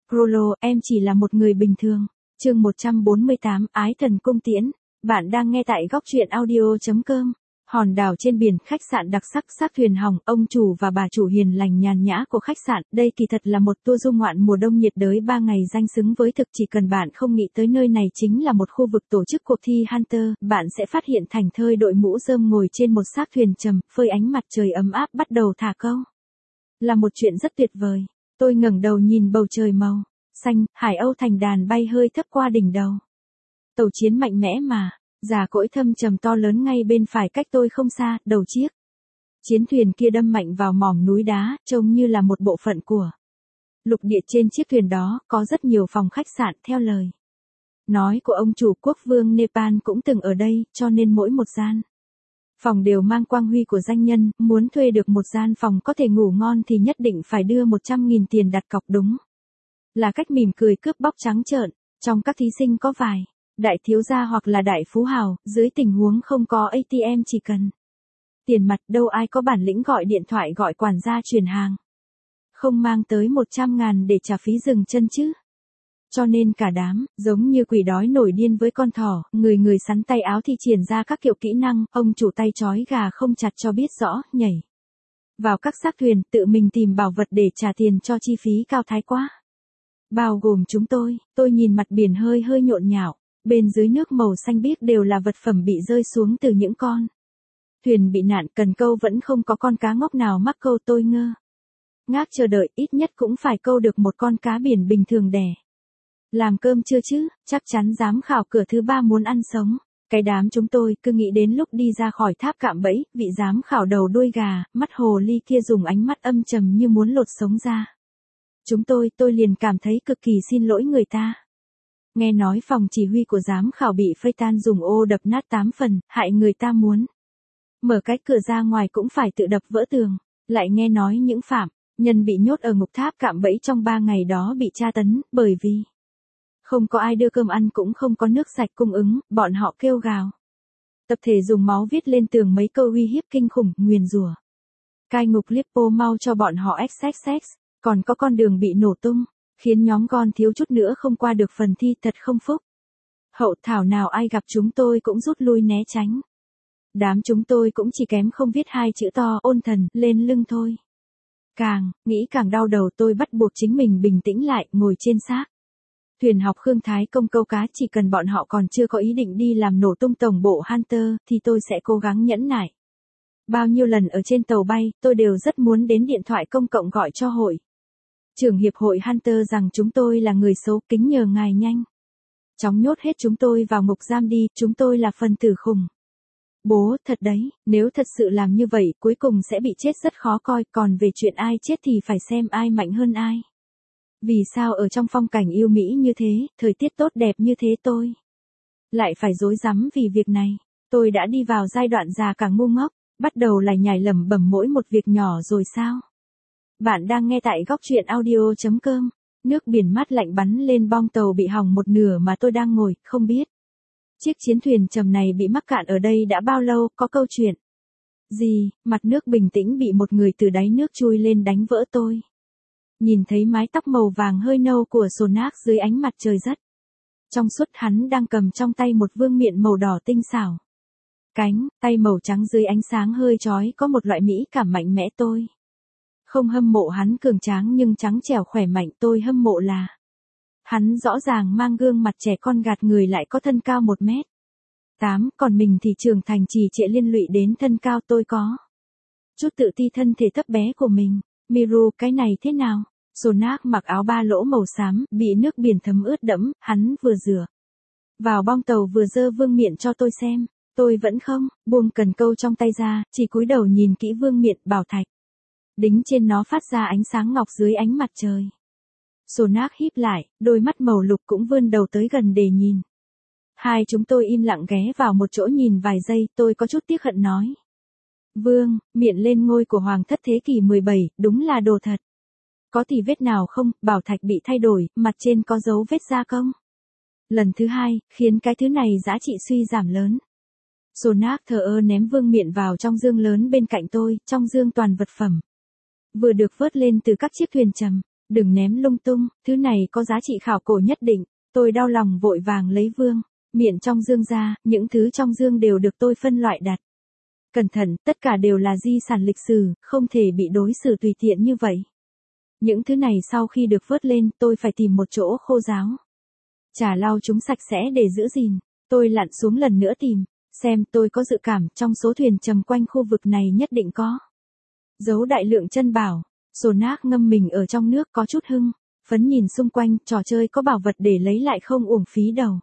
Prolo, em chỉ là một người bình thường. Chương 148, Ái Thần Cung Tiễn. Bạn đang nghe tại góc truyện audio.com. Hòn đảo trên biển, khách sạn đặc sắc, xác thuyền hỏng, ông chủ và bà chủ hiền lành nhàn nhã của khách sạn. Đây kỳ thật là một tour du ngoạn mùa đông nhiệt đới 3 ngày danh xứng với thực. Chỉ cần bạn không nghĩ tới nơi này chính là một khu vực tổ chức cuộc thi Hunter, bạn sẽ phát hiện thảnh thơi đội mũ rơm ngồi trên một xác thuyền trầm, phơi ánh mặt trời ấm áp bắt đầu thả câu. Là một chuyện rất tuyệt vời. Tôi ngẩng đầu nhìn bầu trời màu xanh, hải âu thành đàn bay hơi thấp qua đỉnh đầu. Tàu chiến mạnh mẽ mà, già cỗi thâm trầm to lớn ngay bên phải cách tôi không xa, đầu chiếc chiến thuyền kia đâm mạnh vào mỏm núi đá, trông như là một bộ phận của lục địa. Trên chiếc thuyền đó có rất nhiều phòng khách sạn. Theo lời nói của ông chủ, quốc vương Nepal cũng từng ở đây, cho nên mỗi một gian phòng đều mang quang huy của danh nhân. Muốn thuê được một gian phòng có thể ngủ ngon thì nhất định phải đưa 100.000 tiền đặt cọc. Đúng là cách mỉm cười cướp bóc trắng trợn. Trong các thí sinh có vài đại thiếu gia hoặc là đại phú hào, dưới tình huống không có ATM chỉ cần tiền mặt, đâu ai có bản lĩnh gọi điện thoại gọi quản gia chuyển hàng, không mang tới 100.000 để trả phí dừng chân chứ. Cho nên cả đám, giống như quỷ đói nổi điên với con thỏ, người người sắn tay áo thi triển ra các kiểu kỹ năng. Ông chủ tay trói gà không chặt cho biết rõ, nhảy vào các xác thuyền, tự mình tìm bảo vật để trả tiền cho chi phí cao thái quá. Bao gồm chúng tôi nhìn mặt biển hơi hơi nhộn nhạo, bên dưới nước màu xanh biếc đều là vật phẩm bị rơi xuống từ những con thuyền bị nạn. Cần câu vẫn không có con cá ngốc nào mắc câu. Tôi ngơ ngác chờ đợi, ít nhất cũng phải câu được một con cá biển bình thường đẻ làm cơm chưa chứ. Chắc chắn giám khảo cửa thứ 3 muốn ăn sống. Cái đám chúng tôi cứ nghĩ đến lúc đi ra khỏi tháp cạm bẫy, vị giám khảo đầu đuôi gà, mắt hồ ly kia dùng ánh mắt âm trầm như muốn lột sống ra chúng tôi liền cảm thấy cực kỳ xin lỗi người ta. Nghe nói phòng chỉ huy của giám khảo bị phây tan, dùng ô đập nát 8 phần, hại người ta muốn mở cái cửa ra ngoài cũng phải tự đập vỡ tường. Lại nghe nói những phạm nhân bị nhốt ở ngục tháp cạm bẫy trong 3 ngày đó bị tra tấn, bởi vì không có ai đưa cơm ăn cũng không có nước sạch cung ứng, bọn họ kêu gào. Tập thể dùng máu viết lên tường mấy câu uy hiếp kinh khủng, nguyền rủa cai ngục Lippo mau cho bọn họ XXX. Còn có con đường bị nổ tung, khiến nhóm con thiếu chút nữa không qua được phần thi, thật không phúc hậu. Thảo nào ai gặp chúng tôi cũng rút lui né tránh. Đám chúng tôi cũng chỉ kém không viết 2 chữ to ôn thần lên lưng thôi. Càng nghĩ càng đau đầu. Tôi bắt buộc chính mình bình tĩnh lại, ngồi trên xác thuyền học Khương Thái Công câu cá. Chỉ cần bọn họ còn chưa có ý định đi làm nổ tung tổng bộ Hunter, thì tôi sẽ cố gắng nhẫn nại. Bao nhiêu lần ở trên tàu bay, tôi đều rất muốn đến điện thoại công cộng gọi cho hội trưởng hiệp hội Hunter rằng chúng tôi là người xấu, kính nhờ ngài nhanh chóng nhốt hết chúng tôi vào ngục giam đi, chúng tôi là phần tử khủng bố thật đấy. Nếu thật sự làm như vậy, cuối cùng sẽ bị chết rất khó coi. Còn về chuyện ai chết thì phải xem ai mạnh hơn ai. Vì sao ở trong phong cảnh yêu mỹ như thế, thời tiết tốt đẹp như thế, tôi lại phải rối rắm vì việc này? Tôi đã đi vào giai đoạn già càng ngu ngốc, bắt đầu lải nhải lẩm bẩm mỗi một việc nhỏ rồi sao? Bạn đang nghe tại góc truyện audio.com. Nước biển mát lạnh bắn lên bong tàu bị hỏng một nửa mà tôi đang ngồi, không biết chiếc chiến thuyền trầm này bị mắc cạn ở đây đã bao lâu. Có câu chuyện gì? Mặt nước bình tĩnh bị một người từ đáy nước chui lên đánh vỡ. Tôi nhìn thấy mái tóc màu vàng hơi nâu của Sonak dưới ánh mặt trời rất trong suốt. Hắn đang cầm trong tay một vương miện màu đỏ tinh xảo. Cánh tay màu trắng dưới ánh sáng hơi chói có một loại mỹ cảm mạnh mẽ. Tôi không hâm mộ hắn cường tráng nhưng trắng trẻo khỏe mạnh. Tôi hâm mộ là hắn rõ ràng mang gương mặt trẻ con gạt người, lại có thân cao 1m8, còn mình thì trưởng thành trì trệ liên lụy đến thân cao. Tôi có chút tự ti thân thể thấp bé của mình. Miru, cái này thế nào? Sonak mặc áo ba lỗ màu xám, bị nước biển thấm ướt đẫm, hắn vừa rửa vào bong tàu vừa giơ vương miện cho tôi xem. Tôi vẫn không buông cần câu trong tay ra, chỉ cúi đầu nhìn kỹ vương miện. Bảo thạch đính trên nó phát ra ánh sáng ngọc dưới ánh mặt trời. Sonak híp lại, đôi mắt màu lục cũng vươn đầu tới gần để nhìn. Hai chúng tôi im lặng ghé vào một chỗ nhìn vài giây. Tôi có chút tiếc hận nói: Vương miện lên ngôi của Hoàng thất thế kỷ 17, đúng là đồ thật. Có thì vết nào không? Bảo thạch bị thay đổi, mặt trên có dấu vết gia công lần thứ 2, khiến cái thứ này giá trị suy giảm lớn. Sonak thờ ơ ném vương miện vào trong dương lớn bên cạnh tôi. Trong dương toàn vật phẩm vừa được vớt lên từ các chiếc thuyền trầm. Đừng ném lung tung, thứ này có giá trị khảo cổ nhất định. Tôi đau lòng vội vàng lấy vương miện trong dương ra, những thứ trong dương đều được tôi phân loại đặt. Cẩn thận, tất cả đều là di sản lịch sử, không thể bị đối xử tùy tiện như vậy. Những thứ này sau khi được vớt lên, tôi phải tìm một chỗ khô ráo. Chà lau chúng sạch sẽ để giữ gìn. Tôi lặn xuống lần nữa tìm, xem tôi có dự cảm trong số thuyền chầm quanh khu vực này nhất định có giấu đại lượng chân bảo. Sonak ngâm mình ở trong nước có chút hưng phấn nhìn xung quanh, trò chơi có bảo vật để lấy lại không uổng phí đầu.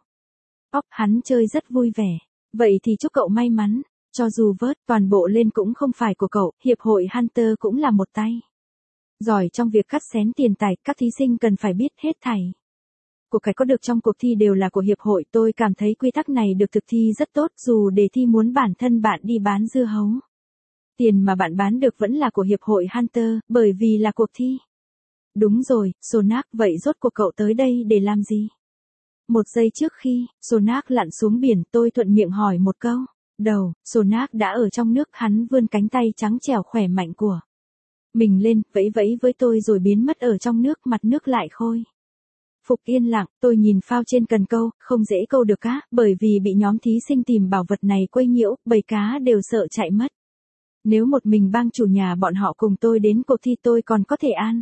Hắn chơi rất vui vẻ. Vậy thì chúc cậu may mắn, cho dù vớt toàn bộ lên cũng không phải của cậu, hiệp hội Hunter cũng là một tay giỏi trong việc cắt xén tiền tài, các thí sinh cần phải biết hết thảy. Của cái có được trong cuộc thi đều là của hiệp hội, tôi cảm thấy quy tắc này được thực thi rất tốt, dù đề thi muốn bản thân bạn đi bán dưa hấu. Tiền mà bạn bán được vẫn là của hiệp hội Hunter, bởi vì là cuộc thi. Đúng rồi, Sonak, vậy rốt cuộc cậu tới đây để làm gì? Một giây trước khi Sonak lặn xuống biển, tôi thuận miệng hỏi một câu. Đầu, Sonak đã ở trong nước, hắn vươn cánh tay trắng trẻo khỏe mạnh của mình lên, vẫy vẫy với tôi rồi biến mất ở trong nước, mặt nước lại khôi phục yên lặng. Tôi nhìn phao trên cần câu, không dễ câu được cá, bởi vì bị nhóm thí sinh tìm bảo vật này quấy nhiễu, bầy cá đều sợ chạy mất. Nếu một mình bang chủ nhà bọn họ cùng tôi đến cuộc thi tôi còn có thể an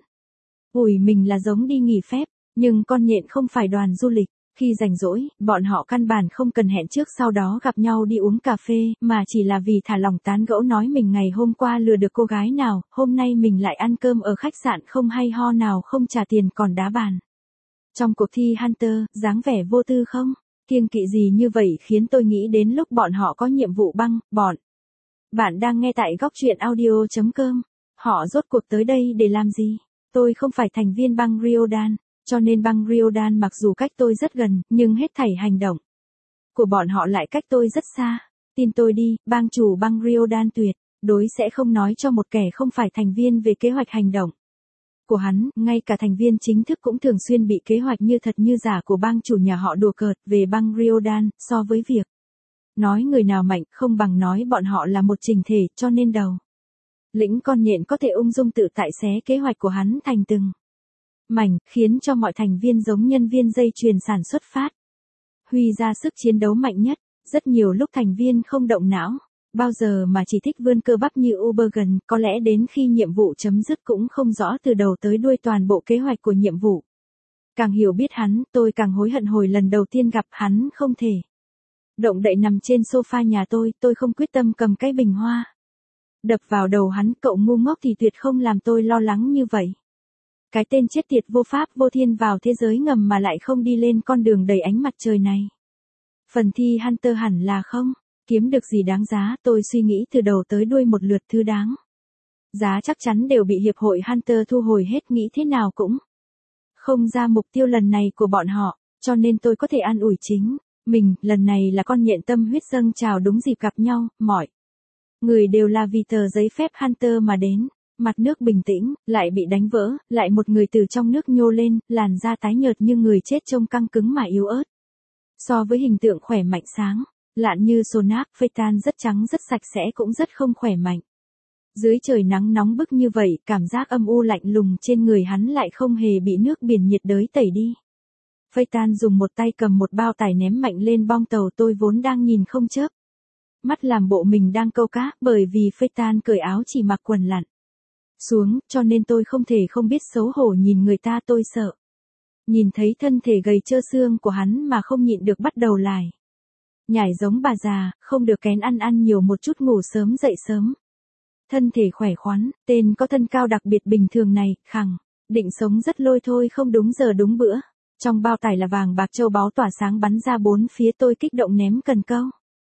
ủi mình là giống đi nghỉ phép, nhưng con nhện không phải đoàn du lịch. Khi rảnh rỗi, bọn họ căn bản không cần hẹn trước sau đó gặp nhau đi uống cà phê, mà chỉ là vì thả lỏng tán gẫu nói mình ngày hôm qua lừa được cô gái nào, hôm nay mình lại ăn cơm ở khách sạn không hay ho nào không trả tiền còn đá bàn. Trong cuộc thi Hunter, dáng vẻ vô tư không? Kiêng kỵ gì như vậy khiến tôi nghĩ đến lúc bọn họ có nhiệm vụ băng, bọn. Bạn đang nghe tại góc truyện audio.com. Họ rốt cuộc tới đây để làm gì? Tôi không phải thành viên băng Ryodan. Cho nên băng Ryodan mặc dù cách tôi rất gần, nhưng hết thảy hành động của bọn họ lại cách tôi rất xa. Tin tôi đi, bang chủ băng Ryodan tuyệt đối sẽ không nói cho một kẻ không phải thành viên về kế hoạch hành động của hắn, ngay cả thành viên chính thức cũng thường xuyên bị kế hoạch như thật như giả của bang chủ nhà họ đùa cợt về băng Ryodan, so với việc nói người nào mạnh không bằng nói bọn họ là một chỉnh thể, cho nên đầu lĩnh con nhện có thể ung dung tự tại xé kế hoạch của hắn thành từng mảnh, khiến cho mọi thành viên giống nhân viên dây chuyền sản xuất phát huy ra sức chiến đấu mạnh nhất. Rất nhiều lúc thành viên không động não bao giờ mà chỉ thích vươn cơ bắp như Ubergen, có lẽ đến khi nhiệm vụ chấm dứt cũng không rõ từ đầu tới đuôi toàn bộ kế hoạch của nhiệm vụ. Càng hiểu biết hắn, tôi càng hối hận hồi lần đầu tiên gặp hắn không thể động đậy nằm trên sofa nhà tôi không quyết tâm cầm cái bình hoa đập vào đầu hắn. Cậu ngu ngốc thì tuyệt không làm tôi lo lắng như vậy. Cái tên chết tiệt vô pháp vô thiên vào thế giới ngầm mà lại không đi lên con đường đầy ánh mặt trời này. Phần thi Hunter hẳn là không kiếm được gì đáng giá, tôi suy nghĩ từ đầu tới đuôi một lượt thứ đáng giá chắc chắn đều bị hiệp hội Hunter thu hồi hết, nghĩ thế nào cũng không ra mục tiêu lần này của bọn họ, cho nên tôi có thể an ủi chính mình, lần này là con nhện tâm huyết dâng trào đúng dịp gặp nhau, mọi người đều là vì tờ giấy phép Hunter mà đến. Mặt nước bình tĩnh, lại bị đánh vỡ, lại một người từ trong nước nhô lên, làn da tái nhợt như người chết trông căng cứng mà yếu ớt. So với hình tượng khỏe mạnh sáng lạn như Sonak, Phaeton rất trắng rất sạch sẽ cũng rất không khỏe mạnh. Dưới trời nắng nóng bức như vậy, cảm giác âm u lạnh lùng trên người hắn lại không hề bị nước biển nhiệt đới tẩy đi. Phaeton dùng một tay cầm một bao tải ném mạnh lên bong tàu, tôi vốn đang nhìn không chớp mắt làm bộ mình đang câu cá, bởi vì Phaeton cởi áo chỉ mặc quần lặn xuống, cho nên tôi không thể không biết xấu hổ nhìn người ta. Tôi sợ nhìn thấy thân thể gầy trơ xương của hắn mà không nhịn được bắt đầu lải nhải giống bà già, không được kén ăn nhiều một chút, ngủ sớm dậy sớm. Thân thể khỏe khoắn, tên có thân cao đặc biệt bình thường này, khẳng định sống rất lôi thôi, không đúng giờ đúng bữa. Trong bao tải là vàng bạc châu báu tỏa sáng bắn ra bốn phía, tôi kích động ném cần câu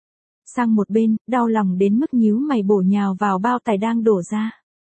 sang một bên, đau lòng đến mức nhíu mày bổ nhào vào bao tải đang đổ ra.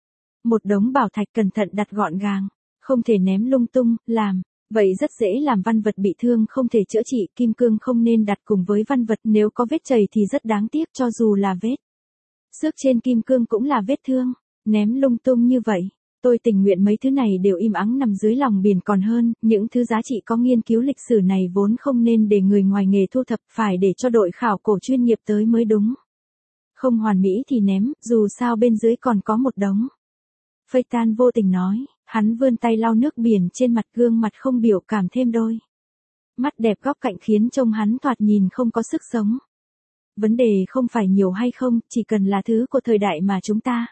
Một đống bảo thạch cẩn thận đặt gọn gàng, không thể ném lung tung, làm vậy rất dễ làm văn vật bị thương không thể chữa trị. Kim cương không nên đặt cùng với văn vật, nếu có vết chảy thì rất đáng tiếc, cho dù là vết xước trên kim cương cũng là vết thương. Ném lung tung như vậy, tôi tình nguyện mấy thứ này đều im ắng nằm dưới lòng biển còn hơn. Những thứ giá trị có nghiên cứu lịch sử này vốn không nên để người ngoài nghề thu thập, phải để cho đội khảo cổ chuyên nghiệp tới mới đúng. Không hoàn mỹ thì ném, dù sao bên dưới còn có một đống Phây Tan vô tình nói, hắn vươn tay lau nước biển trên mặt, gương mặt không biểu cảm thêm đôi. Mắt đẹp góc cạnh khiến trông hắn thoạt nhìn không có sức sống. Vấn đề không phải nhiều hay không, chỉ cần là thứ của thời đại mà chúng ta.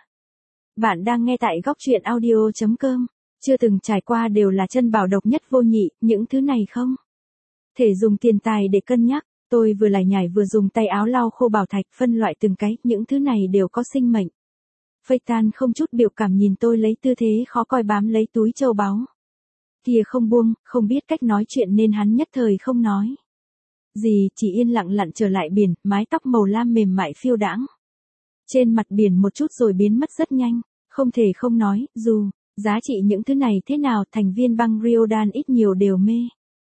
Bạn đang nghe tại góc truyện audio.com. Chưa từng trải qua đều là chân bảo độc nhất vô nhị, những thứ này không thể dùng tiền tài để cân nhắc. Tôi vừa lải nhải vừa dùng tay áo lau khô bảo thạch, phân loại từng cái, những thứ này đều có sinh mệnh. Phây Tan không chút biểu cảm nhìn tôi lấy tư thế khó coi bám lấy túi châu báu. Kia không buông, không biết cách nói chuyện nên hắn nhất thời không nói gì, chỉ yên lặng lặn trở lại biển, mái tóc màu lam mềm mại phiêu đãng trên mặt biển một chút rồi biến mất rất nhanh. Không thể không nói, dù giá trị những thứ này thế nào, thành viên băng Ryodan ít nhiều đều mê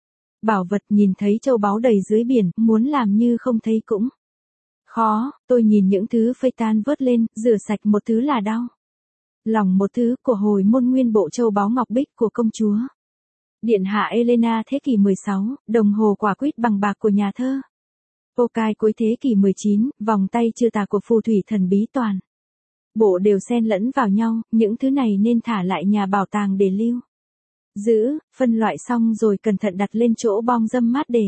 bảo vật, nhìn thấy châu báu đầy dưới biển, muốn làm như không thấy cũng khó. Tôi nhìn những thứ Phây Tan vớt lên, rửa sạch một thứ là đau lòng một thứ, của hồi môn nguyên bộ châu báu ngọc bích của công chúa điện hạ Elena thế kỷ 16, đồng hồ quả quýt bằng bạc của nhà thơ Pokai cuối thế kỷ 19, vòng tay chư tà của phù thủy thần bí toàn bộ đều xen lẫn vào nhau, những thứ này nên thả lại nhà bảo tàng để lưu giữ. Phân loại xong rồi cẩn thận đặt lên chỗ bong râm mát để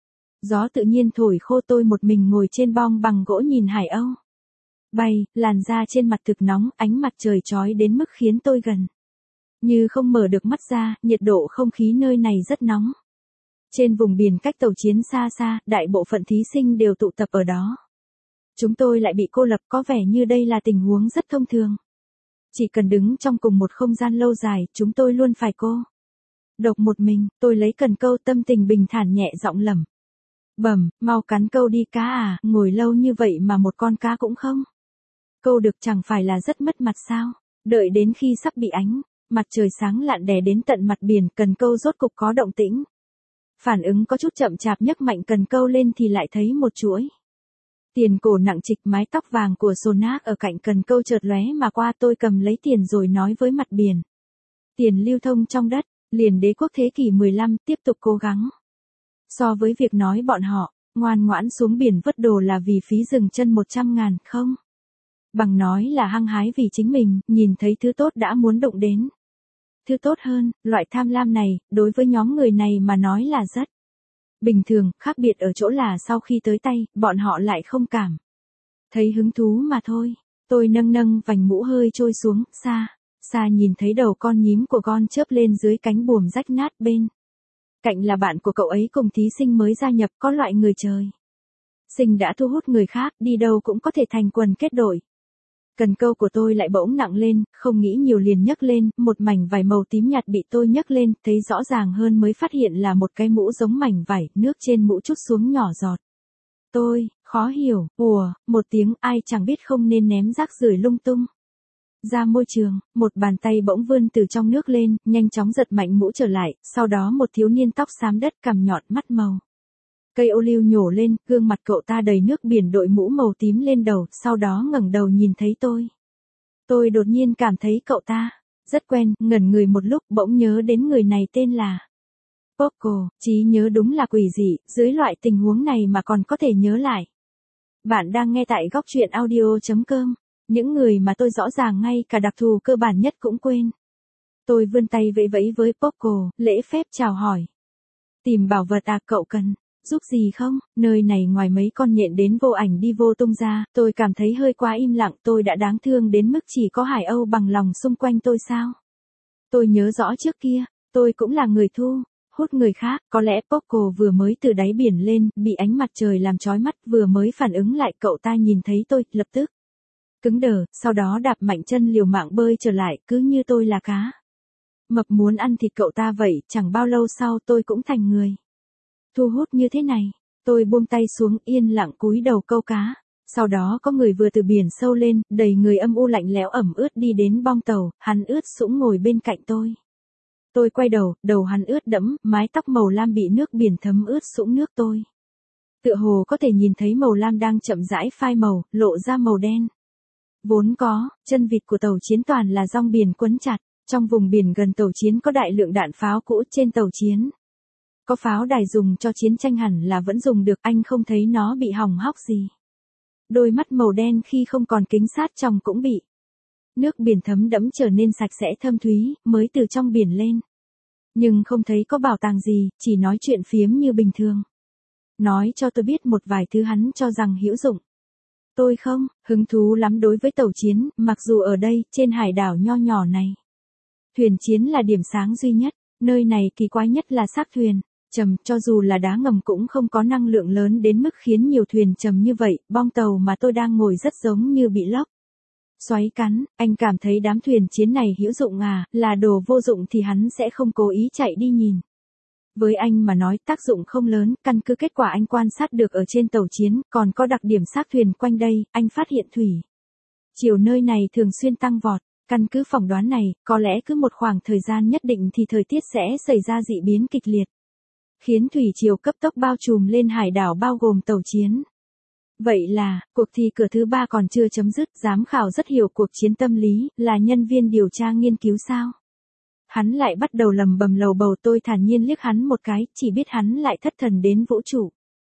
gió tự nhiên thổi khô. Tôi một mình ngồi trên bong bằng gỗ nhìn hải âu bay, làn da trên mặt thực nóng, ánh mặt trời chói đến mức khiến tôi gần như không mở được mắt ra. Nhiệt độ không khí nơi này rất nóng. Trên vùng biển cách tàu chiến xa xa, đại bộ phận thí sinh đều tụ tập ở đó. Chúng tôi lại bị cô lập, có vẻ như đây là tình huống rất thông thường. Chỉ cần đứng trong cùng một không gian lâu dài, chúng tôi luôn phải cô độc một mình. Tôi lấy cần câu, tâm tình bình thản nhẹ giọng lẩm bẩm, mau cắn câu đi cá à, ngồi lâu như vậy mà một con cá cũng không câu được, chẳng phải là rất mất mặt sao. Đợi đến khi sắp bị ánh mặt trời sáng lặn đè đến tận mặt biển, cần câu rốt cục có động tĩnh. Phản ứng có chút chậm chạp, nhấc mạnh cần câu lên thì lại thấy một chuỗi tiền cổ nặng trịch, mái tóc vàng của Sonak ở cạnh cần câu chợt lóe mà qua. Tôi cầm lấy tiền rồi nói với mặt biển. Tiền lưu thông trong đất, liền đế quốc thế kỷ 15, tiếp tục cố gắng. So với việc nói bọn họ ngoan ngoãn xuống biển vớt đồ là vì phí dừng chân 100.000, không bằng nói là hăng hái vì chính mình, nhìn thấy thứ tốt đã muốn đụng đến thứ tốt hơn. Loại tham lam này, đối với nhóm người này mà nói là rất bình thường, khác biệt ở chỗ là sau khi tới tay, bọn họ lại không cảm thấy hứng thú mà thôi. Tôi nâng vành mũ hơi trôi xuống, xa nhìn thấy đầu con nhím của Gon chớp lên dưới cánh buồm rách nát. Bên cạnh là bạn của cậu ấy cùng thí sinh mới gia nhập, có loại người trời sinh đã thu hút người khác, đi đâu cũng có thể thành quần kết đội. Cần câu của tôi lại bỗng nặng lên, không nghĩ nhiều liền nhấc lên, một mảnh vải màu tím nhạt bị tôi nhấc lên, thấy rõ ràng hơn mới phát hiện là một cái mũ giống mảnh vải, nước trên mũ trút xuống nhỏ giọt. Tôi khó hiểu, một tiếng, ai chẳng biết không nên ném rác rưởi lung tung ra môi trường. Một bàn tay bỗng vươn từ trong nước lên, nhanh chóng giật mạnh mũ trở lại, sau đó một thiếu niên tóc xám đất, cằm nhọn, mắt màu cây ô liu nhổ lên, gương mặt cậu ta đầy nước biển, đội mũ màu tím lên đầu, sau đó ngẩng đầu nhìn thấy tôi. Tôi đột nhiên cảm thấy cậu ta rất quen, ngẩn người một lúc, bỗng nhớ đến người này tên là Poco. Trí nhớ đúng là quỷ dị, dưới loại tình huống này mà còn có thể nhớ lại. Bạn đang nghe tại góc truyện audio.com. Những người mà tôi rõ ràng ngay cả đặc thù cơ bản nhất cũng quên. Tôi vươn tay vẫy vẫy với Poco, lễ phép chào hỏi. Tìm bảo vật à, cậu cần giúp gì không? Nơi này ngoài mấy con nhện đến vô ảnh đi vô tung ra, tôi cảm thấy hơi quá im lặng. Tôi đã đáng thương đến mức chỉ có hải âu bằng lòng xung quanh tôi sao? Tôi nhớ rõ trước kia, tôi cũng là người thu hút người khác. Có lẽ Poco vừa mới từ đáy biển lên, bị ánh mặt trời làm chói mắt, vừa mới phản ứng lại, cậu ta nhìn thấy tôi, lập tức cứng đờ, sau đó đạp mạnh chân liều mạng bơi trở lại, cứ như tôi là cá mập muốn ăn thịt cậu ta vậy. Chẳng bao lâu sau tôi cũng thành người thu hút như thế này. Tôi buông tay xuống, yên lặng cúi đầu câu cá. Sau đó có người vừa từ biển sâu lên, đầy người âm u lạnh lẽo ẩm ướt đi đến bong tàu, hắn ướt sũng ngồi bên cạnh tôi. Tôi quay đầu hắn ướt đẫm, mái tóc màu lam bị nước biển thấm ướt sũng nước. Tôi tựa hồ có thể nhìn thấy màu lam đang chậm rãi phai màu, lộ ra màu đen vốn có. Chân vịt của tàu chiến toàn là rong biển quấn chặt. Trong vùng biển gần tàu chiến có đại lượng đạn pháo cũ. Trên tàu chiến có pháo đài dùng cho chiến tranh, hẳn là vẫn dùng được, anh không thấy nó bị hỏng hóc gì. Đôi mắt màu đen khi không còn kính sát trong cũng bị Nước biển thấm đẫm trở nên sạch sẽ thâm thúy, mới từ trong biển lên. Nhưng không thấy có bảo tàng gì, chỉ nói chuyện phiếm như bình thường. Nói cho tôi biết một vài thứ hắn cho rằng hữu dụng. Tôi không, hứng thú lắm đối với tàu chiến, mặc dù ở đây, trên hải đảo nho nhỏ này. Thuyền chiến là điểm sáng duy nhất, nơi này kỳ quái nhất là xác thuyền. Trầm, cho dù là đá ngầm cũng không có năng lượng lớn đến mức khiến nhiều thuyền trầm như vậy, bong tàu mà tôi đang ngồi rất giống như bị lốc xoáy cắn. Anh cảm thấy đám thuyền chiến này hữu dụng à, là đồ vô dụng thì hắn sẽ không cố ý chạy đi nhìn. Với anh mà nói tác dụng không lớn, căn cứ kết quả anh quan sát được ở trên tàu chiến, còn có đặc điểm xác thuyền quanh đây, anh phát hiện thủy chiều nơi này thường xuyên tăng vọt. Căn cứ phỏng đoán này, có lẽ cứ một khoảng thời gian nhất định thì thời tiết sẽ xảy ra dị biến kịch liệt, khiến thủy triều cấp tốc bao trùm lên hải đảo bao gồm tàu chiến. Vậy là, cuộc thi cửa thứ 3 còn chưa chấm dứt, giám khảo rất hiểu cuộc chiến tâm lý, là nhân viên điều tra nghiên cứu sao? Hắn lại bắt đầu lầm bầm lầu bầu, tôi thản nhiên liếc hắn một cái, chỉ biết hắn lại thất thần đến vũ trụ.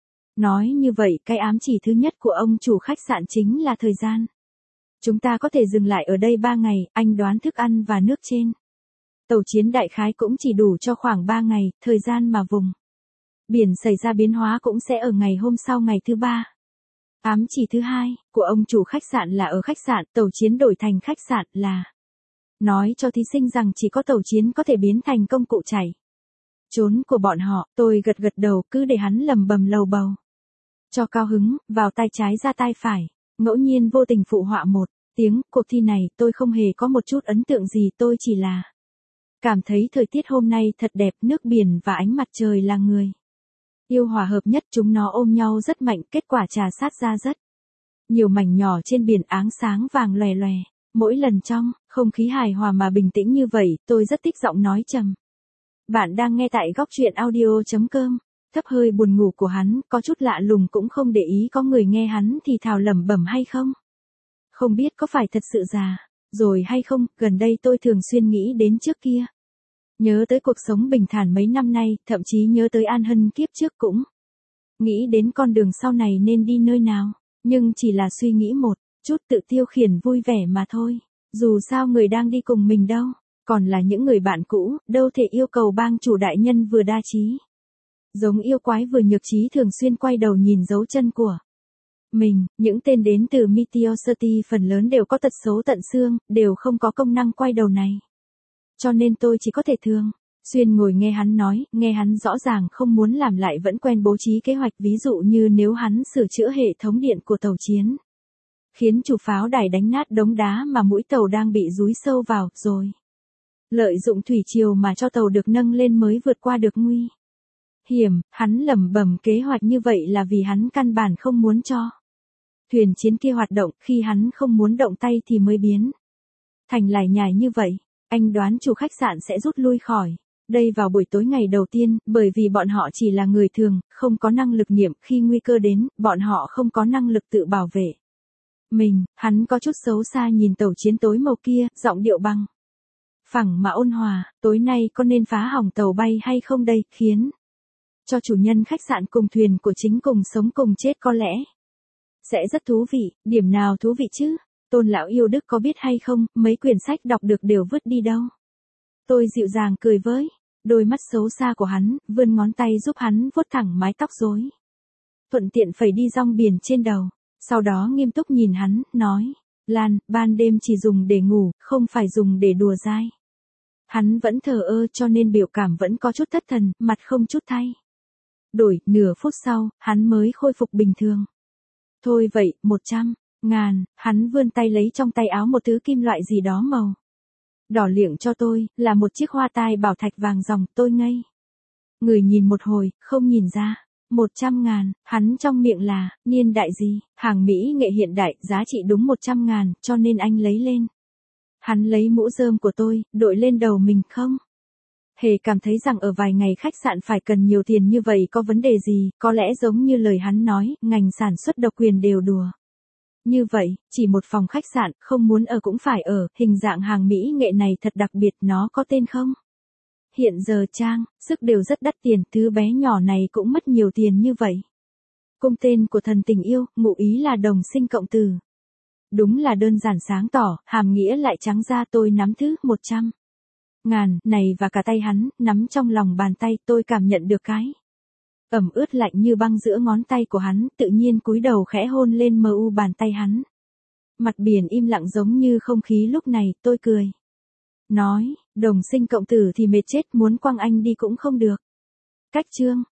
Nói như vậy, cái ám chỉ thứ nhất của ông chủ khách sạn chính là thời gian. Chúng ta có thể dừng lại ở đây 3 ngày, anh đoán thức ăn và nước trên tàu chiến đại khái cũng chỉ đủ cho khoảng 3 ngày, thời gian mà vùng biển xảy ra biến hóa cũng sẽ ở ngày hôm sau ngày thứ 3. Ám chỉ thứ hai của ông chủ khách sạn là ở khách sạn, tàu chiến đổi thành khách sạn là nói cho thí sinh rằng chỉ có tàu chiến có thể biến thành công cụ chảy trốn của bọn họ. Tôi gật gật đầu, cứ để hắn lầm bầm lầu bầu. Cho cao hứng, vào tay trái ra tay phải, ngẫu nhiên vô tình phụ họa một tiếng. Cuộc thi này tôi không hề có một chút ấn tượng gì, tôi chỉ là cảm thấy thời tiết hôm nay thật đẹp, nước biển và ánh mặt trời là người yêu hòa hợp nhất, chúng nó ôm nhau rất mạnh, kết quả trà sát ra rất nhiều mảnh nhỏ trên biển áng sáng vàng lòe lòe. Mỗi lần trong không khí hài hòa mà bình tĩnh như vậy, tôi rất thích giọng nói trầm. Bạn đang nghe tại góc truyện audio.com. Thấp hơi buồn ngủ của hắn, có chút lạ lùng, cũng không để ý có người nghe hắn thì thào lẩm bẩm hay không. Không biết có phải thật sự già rồi hay không, gần đây tôi thường xuyên nghĩ đến trước kia. Nhớ tới cuộc sống bình thản mấy năm nay, thậm chí nhớ tới An Hân kiếp trước cũng. Nghĩ đến con đường sau này nên đi nơi nào, nhưng chỉ là suy nghĩ một chút tự tiêu khiển vui vẻ mà thôi. Dù sao người đang đi cùng mình đâu, còn là những người bạn cũ, đâu thể yêu cầu bang chủ đại nhân vừa đa trí, giống yêu quái vừa nhược trí thường xuyên quay đầu nhìn dấu chân của mình. Những tên đến từ Meteor City phần lớn đều có tật xấu tận xương, đều không có công năng quay đầu này. Cho nên tôi chỉ có thể thường xuyên ngồi nghe hắn nói, nghe hắn rõ ràng không muốn làm lại vẫn quen bố trí kế hoạch, ví dụ như nếu hắn sửa chữa hệ thống điện của tàu chiến, khiến chủ pháo đài đánh nát đống đá mà mũi tàu đang bị dúi sâu vào, rồi lợi dụng thủy triều mà cho tàu được nâng lên mới vượt qua được nguy hiểm. Hắn lẩm bẩm kế hoạch như vậy là vì hắn căn bản không muốn cho thuyền chiến kia hoạt động, khi hắn không muốn động tay thì mới biến thành lải nhải như vậy. Anh đoán chủ khách sạn sẽ rút lui khỏi đây vào buổi tối ngày đầu tiên, bởi vì bọn họ chỉ là người thường, không có năng lực nghiệm, khi nguy cơ đến, bọn họ không có năng lực tự bảo vệ mình. Hắn có chút xấu xa nhìn tàu chiến tối màu kia, giọng điệu bằng phẳng mà ôn hòa, tối nay có nên phá hỏng tàu bay hay không đây, khiến cho chủ nhân khách sạn cùng thuyền của chính cùng sống cùng chết có lẽ sẽ rất thú vị. Điểm nào thú vị chứ? Tôn lão yêu đức có biết hay không, mấy quyển sách đọc được đều vứt đi đâu. Tôi dịu dàng cười với đôi mắt xấu xa của hắn, vươn ngón tay giúp hắn vuốt thẳng mái tóc rối, thuận tiện phẩy đi dong biển trên đầu. Sau đó nghiêm túc nhìn hắn, nói, Lan, ban đêm chỉ dùng để ngủ, không phải dùng để đùa dai. Hắn vẫn thờ ơ, cho nên biểu cảm vẫn có chút thất thần, mặt không chút thay đổi. Nửa phút sau, hắn mới khôi phục bình thường. Thôi vậy, 100.000, hắn vươn tay lấy trong tay áo một thứ kim loại gì đó màu đỏ liệng cho tôi, là một chiếc hoa tai bảo thạch vàng ròng. Tôi ngây người nhìn một hồi, không nhìn ra. 100.000, hắn trong miệng là, niên đại gì, hàng Mỹ nghệ hiện đại, giá trị đúng 100.000, cho nên anh lấy lên. Hắn lấy mũ rơm của tôi, đội lên đầu mình, không hề cảm thấy rằng ở vài ngày khách sạn phải cần nhiều tiền như vậy có vấn đề gì, có lẽ giống như lời hắn nói, ngành sản xuất độc quyền đều đùa như vậy, chỉ một phòng khách sạn, không muốn ở cũng phải ở. Hình dạng hàng Mỹ nghệ này thật đặc biệt, nó có tên không? Hiện giờ trang sức đều rất đắt tiền, thứ bé nhỏ này cũng mất nhiều tiền như vậy. Cung tên của thần tình yêu, ngụ ý là đồng sinh cộng tử. Đúng là đơn giản sáng tỏ, hàm nghĩa lại trắng ra. Tôi nắm thứ 100.000 này và cả tay hắn, nắm trong lòng bàn tay. Tôi cảm nhận được cái ẩm ướt lạnh như băng giữa ngón tay của hắn, tự nhiên cúi đầu khẽ hôn lên mu bàn tay hắn. Mặt biển im lặng giống như không khí lúc này. Tôi cười, nói, đồng sinh cộng tử thì mệt chết, muốn quăng anh đi cũng không được. Cách chương